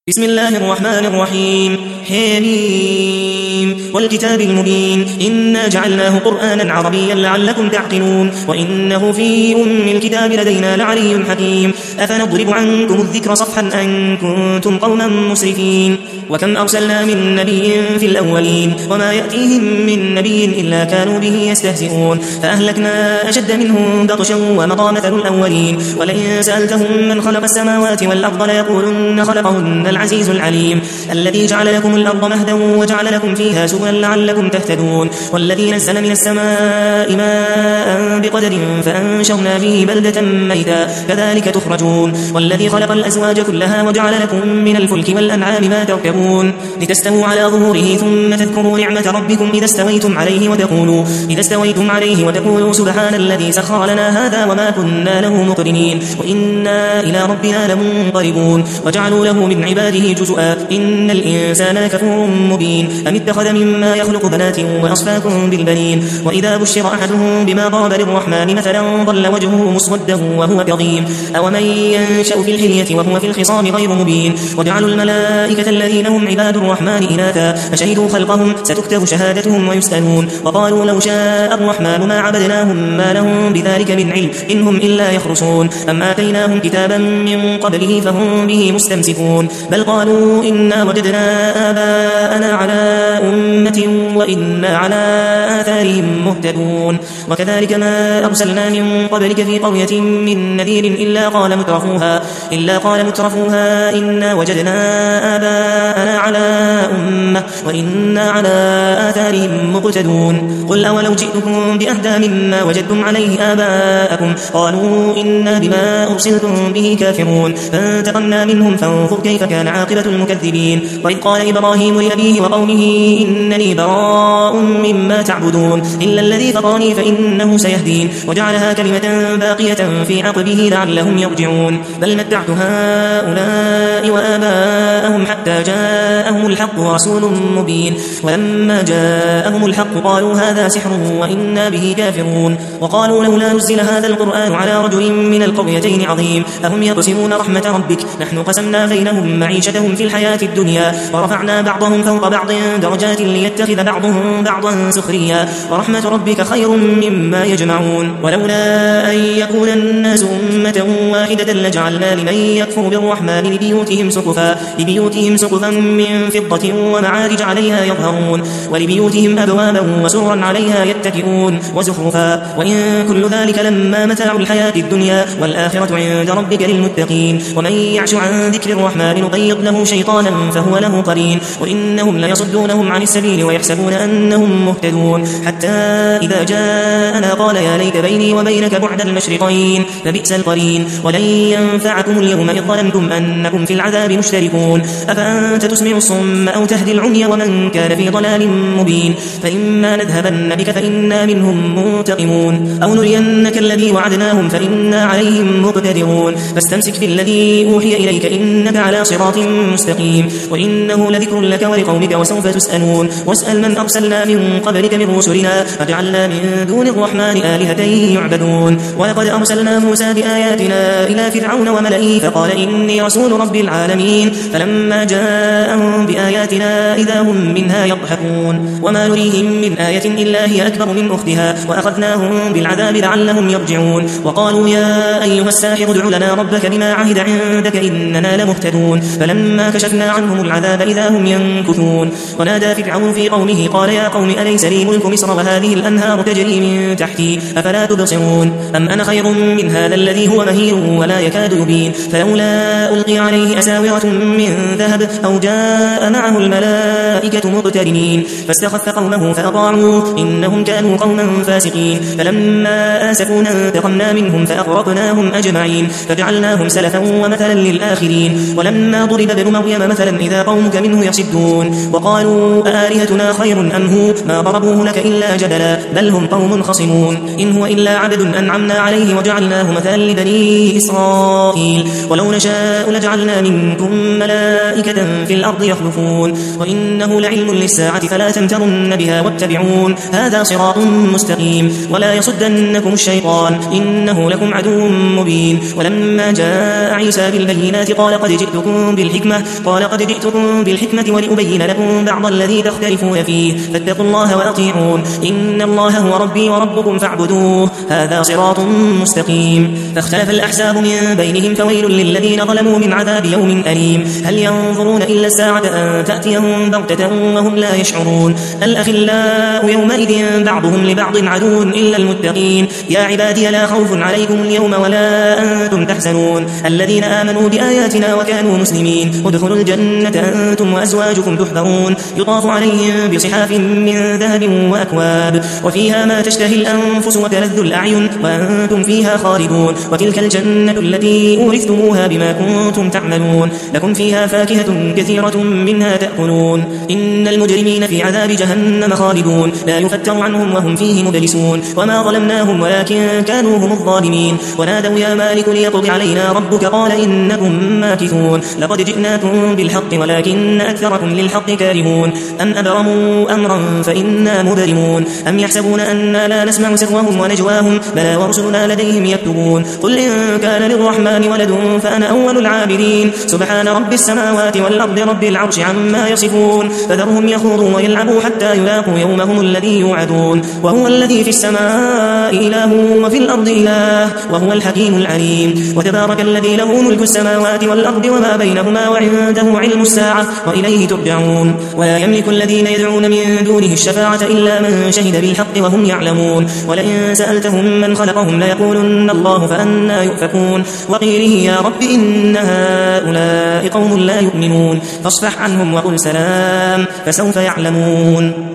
بسم الله الرحمن الرحيم حميم والكتاب المبين إنا جعلناه قرآنا عربيا لعلكم تعقلون وإنه في الكتاب لدينا لعلي حكيم أفنضرب عنكم الذكر صفحا أن كنتم قوما مسرفين وكم أرسلنا من نبي في الأولين وما يأتيهم من نبي إلا كانوا به يستهزئون فأهلكنا أشد منهم بطشا ومضى مثل الأولين ولئن سألتهم من خلق السماوات والأرض ليقولن خلقهن العزيز العليم الذي جعل لكم الأرض مهدا وجعل لكم فيها سبلا لعلكم تهتدون والذي نزل من السماء ماء بقدر فأنشرنا به بلدة ميتا كذلك تخرجون والذي خلق الأزواج كلها وجعل لكم من الفلك والأنعام ما تركبون لتستووا على ظهوره ثم تذكروا نعمة ربكم إذا استويتم عليه وتقولوا سبحان الذي سخر لنا هذا وما كنا له مقرنين وإنا إلى ربنا لمنقلبون وجعلوا له من عباده جزءا إن الإنسان لكفور مبين أم اتخذ مما يخلق بنات وأصفاكم بالبنين وإذا بشر أحدهم بما ضرب للرحمن مثلا ظل وجهه مسودا وهو كظيم أومن ينشأ في الحلية وهو في الخصام غير مبين وجعلوا الملائكة الذين هم عباد الرحمن إناثا أشهدوا خلقهم ستكتب شهادتهم ويسألون وقالوا لو شاء الرحمن ما عبدناهم ما لهم بذلك من علم إنهم إلا يخرصون أم آتيناهم كتابا من قبله فهم به مستمسكون بل قالوا إنا وجدنا آباءنا على أمة وإنا على آثارهم مهتدون وكذلك ما أرسلنا من قبلك في قرية من نذير إلا قال مترفوها إنا وجدنا آباءنا على أمة وإنا على آثارهم مقتدون قل أولو جئتكم بأهدى مما وجدتم عليه آباءكم قالوا إنا بما أرسلتم به كافرون فانتقمنا منهم فانظر كيف كان عاقبة المكذبين وإذ قال إبراهيم لأبيه وقومه إنني براء مما تعبدون إلا الذي فطرني فإنه سيهدين وجعلها كلمة باقية في عقبه لعلهم يرجعون بل متعت هؤلاء وآباءهم حتى جاءهم الحق ورسول مبين ولما جاءهم الحق قالوا هذا سحر وإنا به كافرون وقالوا لولا نزل هذا القرآن على رجل من القريتين عظيم أهم يقسمون رحمة ربك نحن قسمنا بينهم معيشتهم في الحياة الدنيا ورفعنا بعضهم فوق بعض درجات ليتخذ بعضهم بعضا سخريا ورحمة ربك خير مما يجمعون ولولا أن يكون الناس أمة واحدة لجعلنا لمن يكفر بالرحمن لبيوتهم سقفا من فضة ومعارج عليها يظهرون ولبيوتهم أبوابا وسرا عليها يتكئون وزخرفا وإن كل ذلك لما متاع الحياة الدنيا والآخرة عند ربك للمتقين ومن يعش عن ذكر الرحمن نقيض له شيطانا فهو له قرين وإنهم ليصدونهم عن السبيل ويحسبون أنهم مهتدون حتى إذا جاءنا قال يا ليت بيني وبينك بعد المشرقين فبئس القرين ولن ينفعكم اليوم إذ ظلمتم أنكم في العذاب مشتركون أفأنت تسمع الصم أو تهدي العمي ومن كان في ضلال مبين فإما نذهبن بك فإنا منهم منتقمون أو نرينك الذي وعدناهم فإنا عليهم مقتدرون فاستمسك بالذي أوحي إليك إنك على صراط مستقيم وإنه لذكر لك ولقومك وسوف تسألون واسأل من أرسلنا من قبلك من رسلنا فجعلنا من دون الرحمن آلهة يعبدون ولقد أرسلنا موسى بآياتنا إلى فرعون وملئه فقال إني رسول رب العالمين فلما جاءهم بآياتنا إذا هم منها يضحكون وما نريهم من آية إلا هي أكبر من أختها وأخذناهم بالعذاب لعلهم يرجعون وقالوا يا أيها الساحر ادع لنا ربك بما عهد عندك إننا لمهتدون فلما كشفنا عنهم العذاب إذا هم ينكثون ونادى فرعون في قومه قال يا قوم أليس لي ملك مصر وهذه الأنهار تجري من تحتي أفلا تبصرون أم أنا خير من هذا الذي هو مهين ولا يكاد يبين فلولا ألقي عليه أساورة من ذهب أو جاء معه الملائكة مقترنين فاستخف قومه فأطاعوه إنهم كانوا قوما فاسقين فلما آسفونا انتقمنا منهم فأغرقناهم أجمعين فجعلناهم سلفا ومثلا للآخرين ولما ضرب ابن مريم مثلا إذا قومك منه يصدون وقالوا آلهتنا خير أم هو ما ضربوه لك إلا جدلا بل هم قوم خصمون إن هو إلا عبد أنعمنا عليه وجعلناه مثلا لبني إسرائيل ولو نشاء لجعلنا منكم ملائكة وملائكة في الأرض يخلفون وإنه لعلم للساعة فلا تمترن بها واتبعون هذا صراط مستقيم ولا يصدنكم الشيطان إنه لكم عدو مبين ولما جاء عيسى بالبينات قال قد جئتكم بالحكمة ولأبين لكم بعض الذي تختلفون فيه فاتقوا الله وأطيعون إن الله هو ربي وربكم فاعبدوه هذا صراط مستقيم فاختلف الأحزاب من بينهم فويل للذين ظلموا من عذاب يوم أليم هل ينظرون إلا الساعة أن تأتيهم بغتة وهم لا يشعرون الأخلاء يومئذ بعضهم لبعض عدو إلا المتقين يا عبادي لا خوف عليكم اليوم ولا أنتم تحزنون الذين آمنوا بآياتنا وكانوا مسلمين ادخلوا الجنة أنتم وأزواجكم تحبرون يطاف عليهم بصحاف من ذهب وأكواب وفيها ما تشتهي الأنفس وتلذ الأعين وأنتم فيها خالدون وتلك الجنة التي أورثتموها بما كنتم تعملون لكم فيها فاكهة كثيرة منها تأكلون إن المجرمين في عذاب جهنم خالدون لا يفتر عنهم وهم فيه مبلسون وما ظلمناهم ولكن كانوا هم الظالمين ونادوا يا مالك ليقض علينا ربك قال إنكم ماكثون لقد جئناكم بالحق ولكن أكثركم للحق كارهون أم أبرموا أمرا فإنا مبرمون أم يحسبون أننا لا نسمع سرهم ونجواهم بلى ورسلنا لديهم يكتبون قل إن كان للرحمن ولد فأنا أول العابدين سبحان رب السماوات والأرض رب العرش عما يصفون فذرهم يخوضوا ويلعبوا حتى يلاقوا يومهم الذي يوعدون وهو الذي في السماء إله وفي الأرض إله وهو الحكيم العليم وتبارك الذي له ملك السماوات والأرض وما بينهما وعنده علم الساعة وإليه ترجعون ولا يملك الذين يدعون من دونه الشفاعة إلا من شهد بالحق وهم يعلمون ولئن سألتهم من خلقهم ليقولن الله فأنى يؤفكون وقيله يا رب إن هؤلاء قوم لا يؤمنون فاصفح عنهم وقل سلام فسوف يعلمون